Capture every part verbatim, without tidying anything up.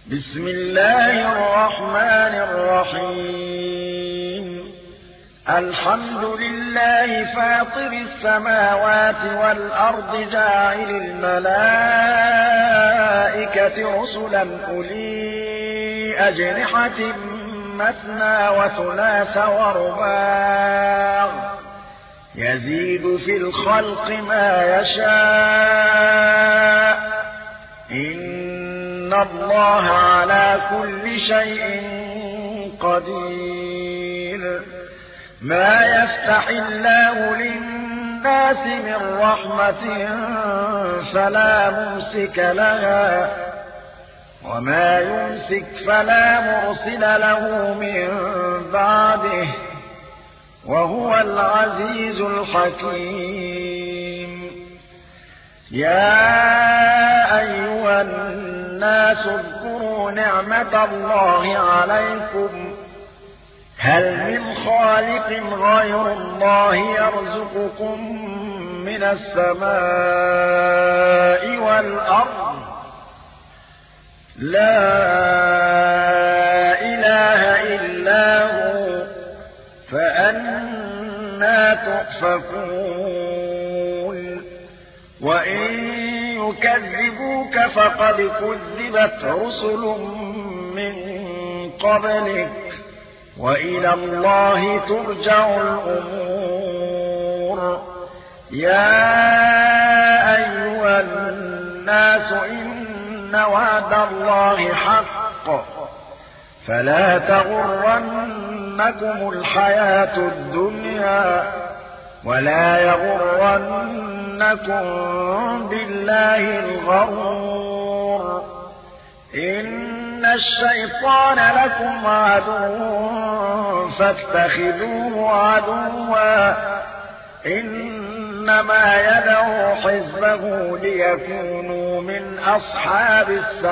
بسم الله الرحمن الرحيم الحمد لله فاطر السماوات والأرض جاعل الملائكة رسلا أولي أجنحة مثنى وثلاث ورباع يزيد في الخلق ما يشاء إن الله على كل شيء قدير ما يفتح الله للناس من رحمة فلا ممسك لها وما يمسك فلا مرسل له من بعده وهو العزيز الحكيم يا أيها الناس اذكروا نعمة الله عليكم هل من خالق غير الله يرزقكم من السماء والأرض لا إله إلا هو فأنى تؤفكون وإن يكذبوك فقد كذبت رسل من قبلك وإلى الله ترجع الأمور يا أيها الناس إن وعد الله حق فلا تغرنكم الحياة الدنيا ولا يغرنكم بالله الغرور إن الشيطان لكم عدو فاتخذوه عدوا إنما يدعو حزبه ليكونوا من أصحاب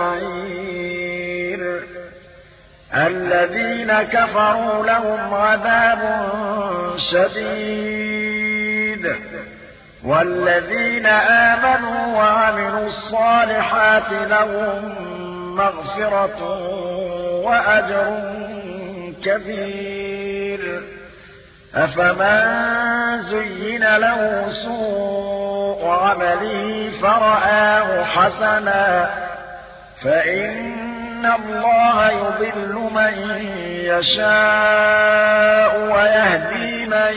السعير الذين كفروا لهم عذاب شديد والذين آمنوا وعملوا الصالحات لهم مغفرة وأجر كبير أفمن زين له سوء عمله فرآه حسنا فإن الله يضل من يشاء ويهدي من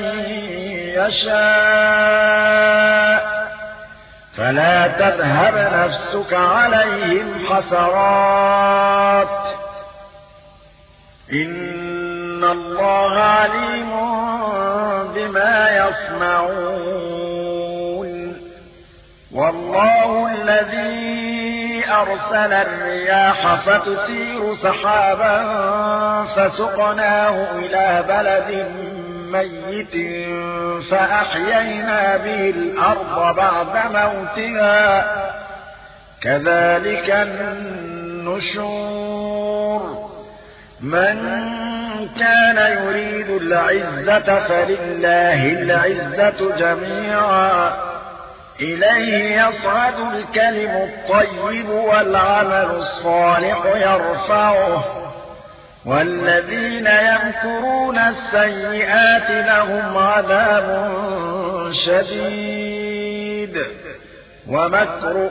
يشاء فلا تذهب نفسك عليهم حسرات إن الله عليم بما يصنعون والله الذي أرسل الرياح فتثير سحابا فسقناه إلى بلد ميت فأحيينا به الأرض بعد موتها كذلك النشور من كان يريد العزة فلله العزة جميعا إليه يصعد الكلم الطيب والعمل الصالح يرفعه والذين يمكرون السيئات لهم عذاب شديد ومكر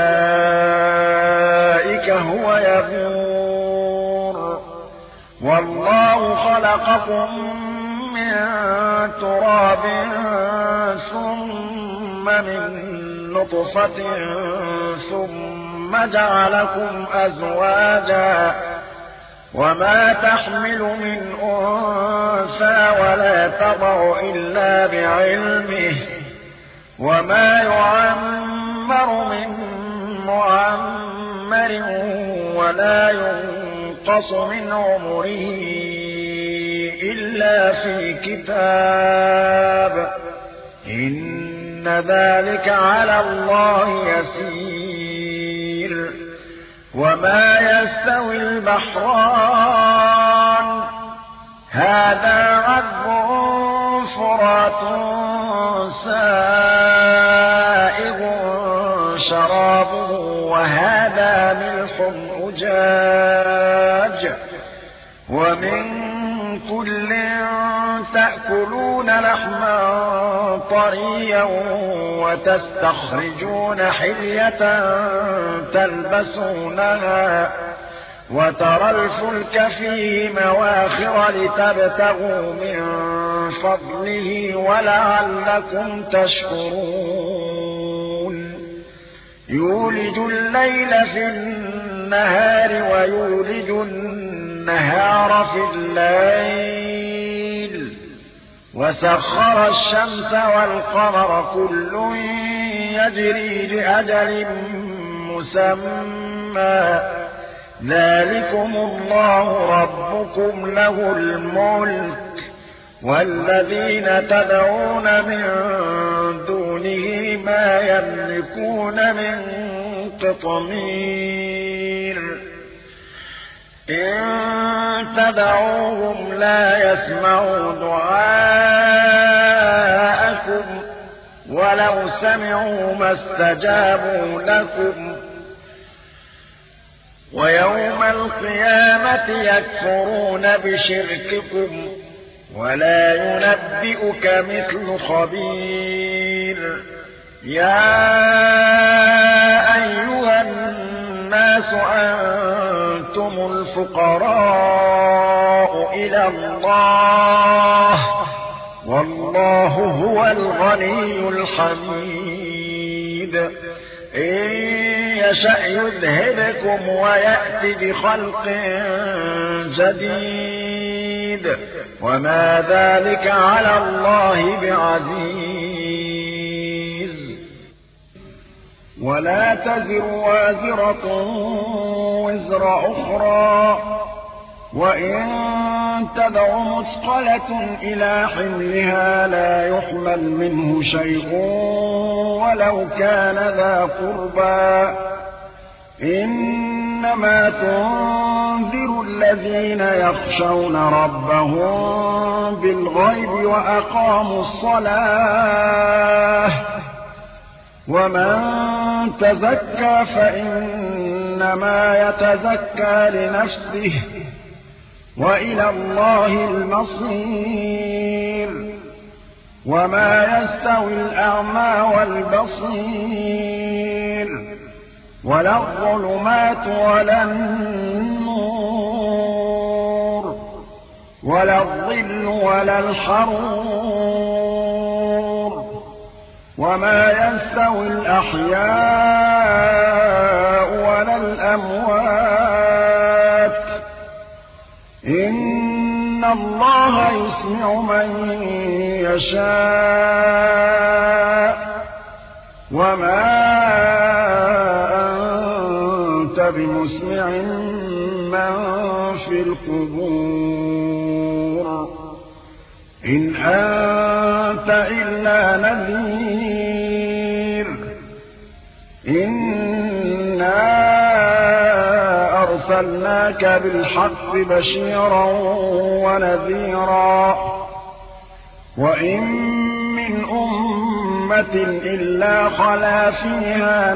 أولئك هو يبور والله خلقكم من تراب ثم من نطفة ثم جعلكم أزواجا وما تحمل من أنثى ولا تضع إلا بعلمه وما يعمر من معمر ولا ينقص من عمره إلا في كتاب إن ذلك على الله يسير وما يستوي البحران هذا عذب فرات سائغ شرابه وهذا ملح أجاج ومن كل تأكلون لحما طريا وتستخرجون حلية تلبسونها وترى الفلك فيه مواخر لتبتغوا من فضله ولعلكم تشكرون يولج الليل في النهار ويولج النهار في الليل وسخر الشمس والقمر كل يجري لأجل مسمى ذلكم الله ربكم له الملك والذين تدعون من دونه ما يملكون من قطمير إن تدعوهم لا يسمعوا دعاءكم ولو سمعوا ما استجابوا لكم ويوم القيامة يكفرون بشرككم ولا ينبئك مثل خبير يا أيها الناس أنتم الفقراء إلى الله والله هو الغني الحميد إن يشأ يذهبكم ويأتي بخلق جديد وما ذلك على الله بعزيز ولا تزر وازرة وزر أخرى وإن تدع مثقلة إلى حملها لا يحمل منه شيء ولو كان ذا قربى إنما تنذر الذين يخشون ربهم بالغيب وأقاموا الصلاة ومن تزكى فإنما يتزكى لنفسه وإلى الله المصير وما يستوي الأعمى والبصير ولا الظلمات ولا النور ولا الظل ولا الحرور وما يستوي الأحياء ولا الأموات إن الله يسمع من يشاء وما أنت بمسمع من في القبور إن أنت إلا نذير إنا أرسلناك بالحق بشيرا ونذيرا وإن من أمة إلا خلا فيها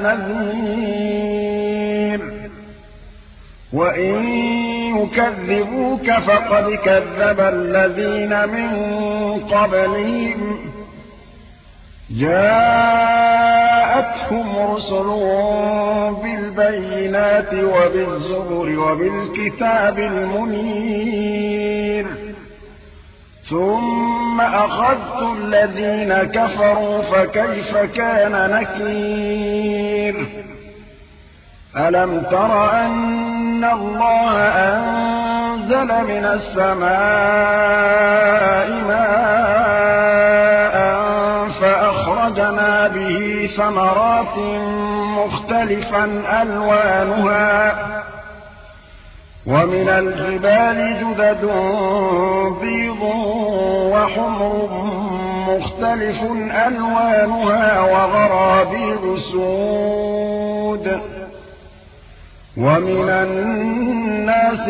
نذير وإن يكذبوك فقد كذب الذين من قبلهم جاءتهم رسلهم بالبينات وبالزبر وبالكتاب المنير ثم أخذت الذين كفروا فكيف كان نكير ألم تر أن الله أنزل من السماء ماء فأخرجنا به ثمرات مختلفا ألوانها ومن الجبال جدد بيض وحمر مختلف ألوانها وغرابيب سود ومن الناس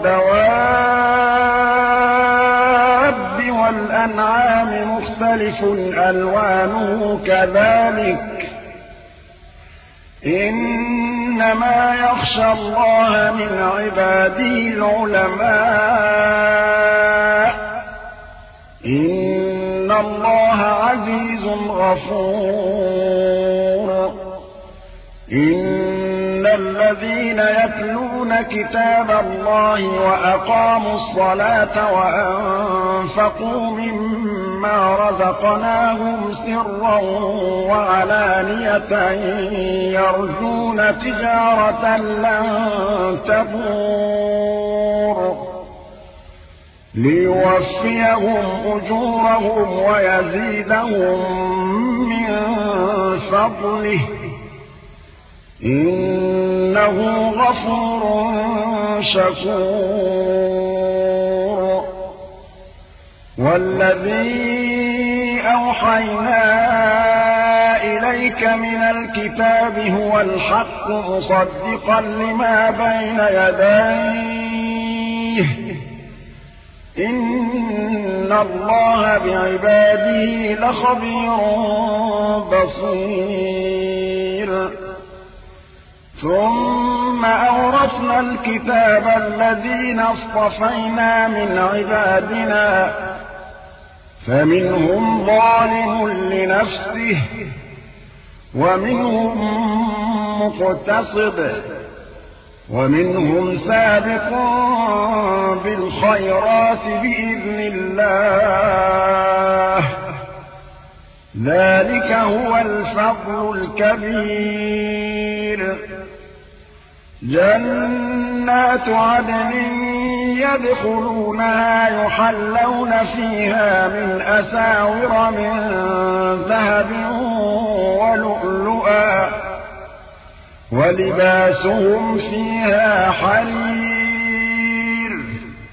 والدواب والأنعام مختلف ألوانه كذلك إن إنما يخشى الله من عباده العلماء إن الله عزيز غفور إن الذين يتلون كتاب الله وأقاموا الصلاة وأنفقوا مما رزقناهم سرا وعلانية يرجون تجارة لن تبور ليوفيهم أجورهم ويزيدهم من فضله إنه غفور شكور والذي أوحينا إليك من الكتاب هو الحق مصدقا لما بين يديه إن الله بعباده لخبير بصير ثم أورثنا الكتاب الذين اصطفينا من عبادنا فمنهم ظالم لنفسه ومنهم مقتصد ومنهم سابق بالخيرات بإذن الله ذلك هو الفضل الكبير جنات عدن يدخلونها يحلون فيها من أساور من ذهب ولؤلؤا ولباسهم فيها حرير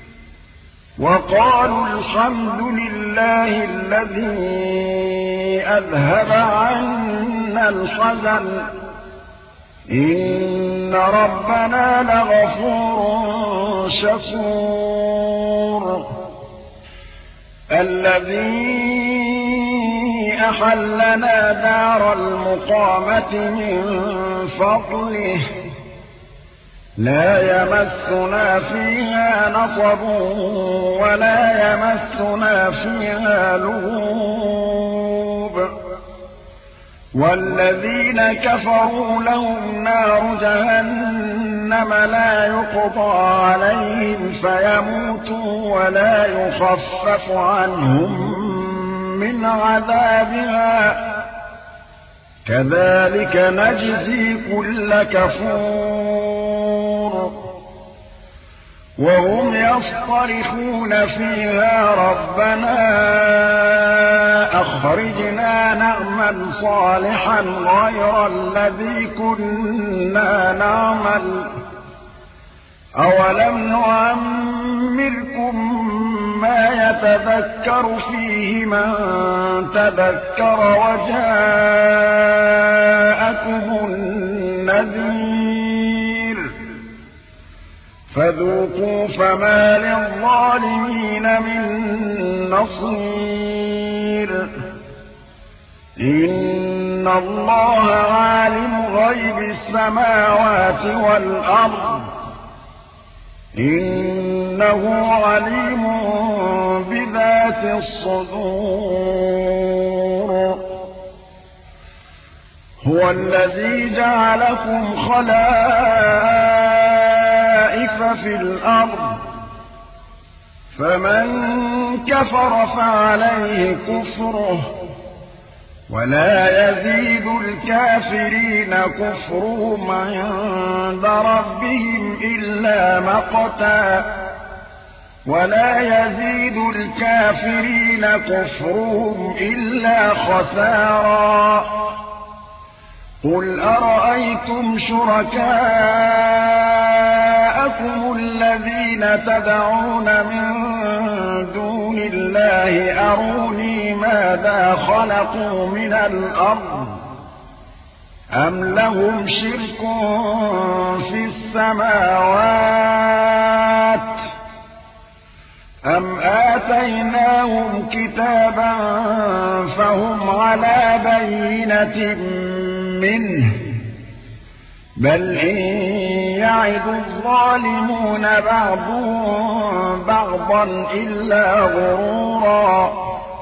وقالوا الحمد لله الذي أذهب عنا الحزن إن ربنا لغفور شكور الذي أحلنا دار المقامة من فضله لا يمسنا فيها نصب ولا يمسنا فيها لغوب والذين كفروا لهم نار جهنم لا يقضى عليهم فيموتوا ولا يخفف عنهم من عذابها كذلك نجزي كل كفور وهم يصطرخون فيها ربنا أخرجنا نعمل صالحا غير الذي كنا نعمل أولم نعمركم ما يتذكر فيه من تذكر وجاءكم النذير فذوقوا فما للظالمين من نصير إن الله عالم غيب السماوات والأرض إنه عليم بذات الصدور هو الذي جعلكم خلائف في الأرض فمن كفر فعليه كفره ولا يزيد الكافرين كفرهم عند ربهم إلا مقتا ولا يزيد الكافرين كفرهم إلا خسارا قل أرأيتم شركاءكم الذين تدعون من دون الله أروني ماذا خلقوا من الأرض أم لهم شرك في السماوات أم آتيناهم كتابا فهم على بينة منه بل إن يعد الظالمون بعضهم بعضا إلا غرورا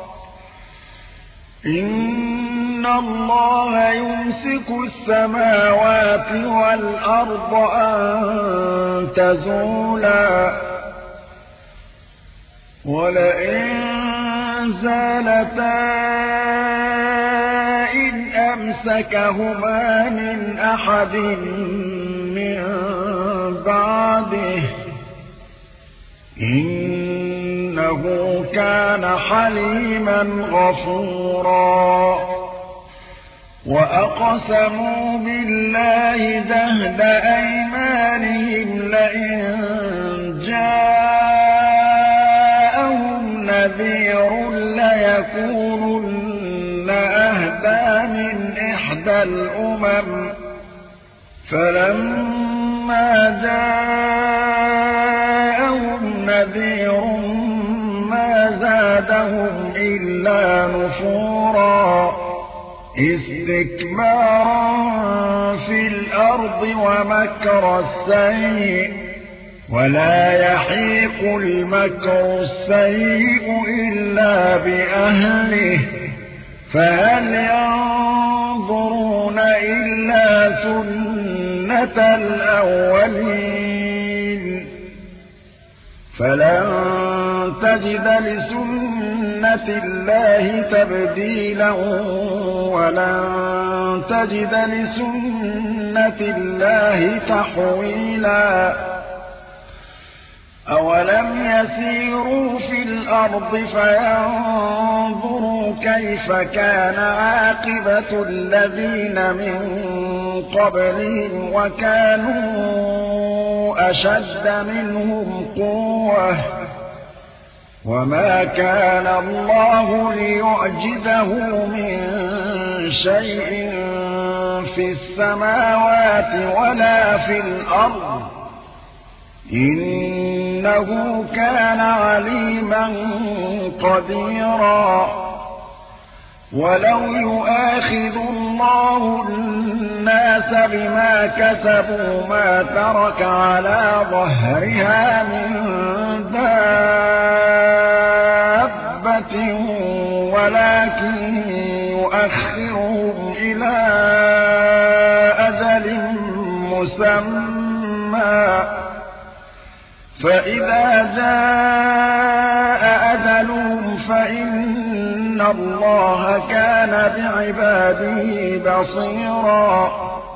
إن الله يمسك السماوات والأرض أن تزولا ولئن زالتا إن أمسكهما من أحد من بعده إنه كان حليما غفورا وأقسموا بالله جهد أيمانهم لئن جاءهم نذير ليكونن أهدى من إحدى الأمم فلما جاءهم نذير ما زادهم إلا نفورا استكبارا في الأرض ومكر السيء ولا يحيق المكر السيء إلا بأهله فهل ينظرون إلا سنة الأولين فلن تجد لسنة الله تبديلا ولن تجد لسنة الله تحويلا أولم يسيروا في الأرض فينظروا كيف كان عاقبة الذين من قبلهم وكانوا أشد منهم قوة وما كان الله ليعجزه من شيء في السماوات ولا في الأرض إنه كان عليما قديرا ولو يؤاخذ الله الناس بما كسبوا ما ترك على ظهرها من دابة ولكن يؤخرهم إلى أجل مسمى فإذا جاء أجلهم فإن الله كان بعباده بصيرا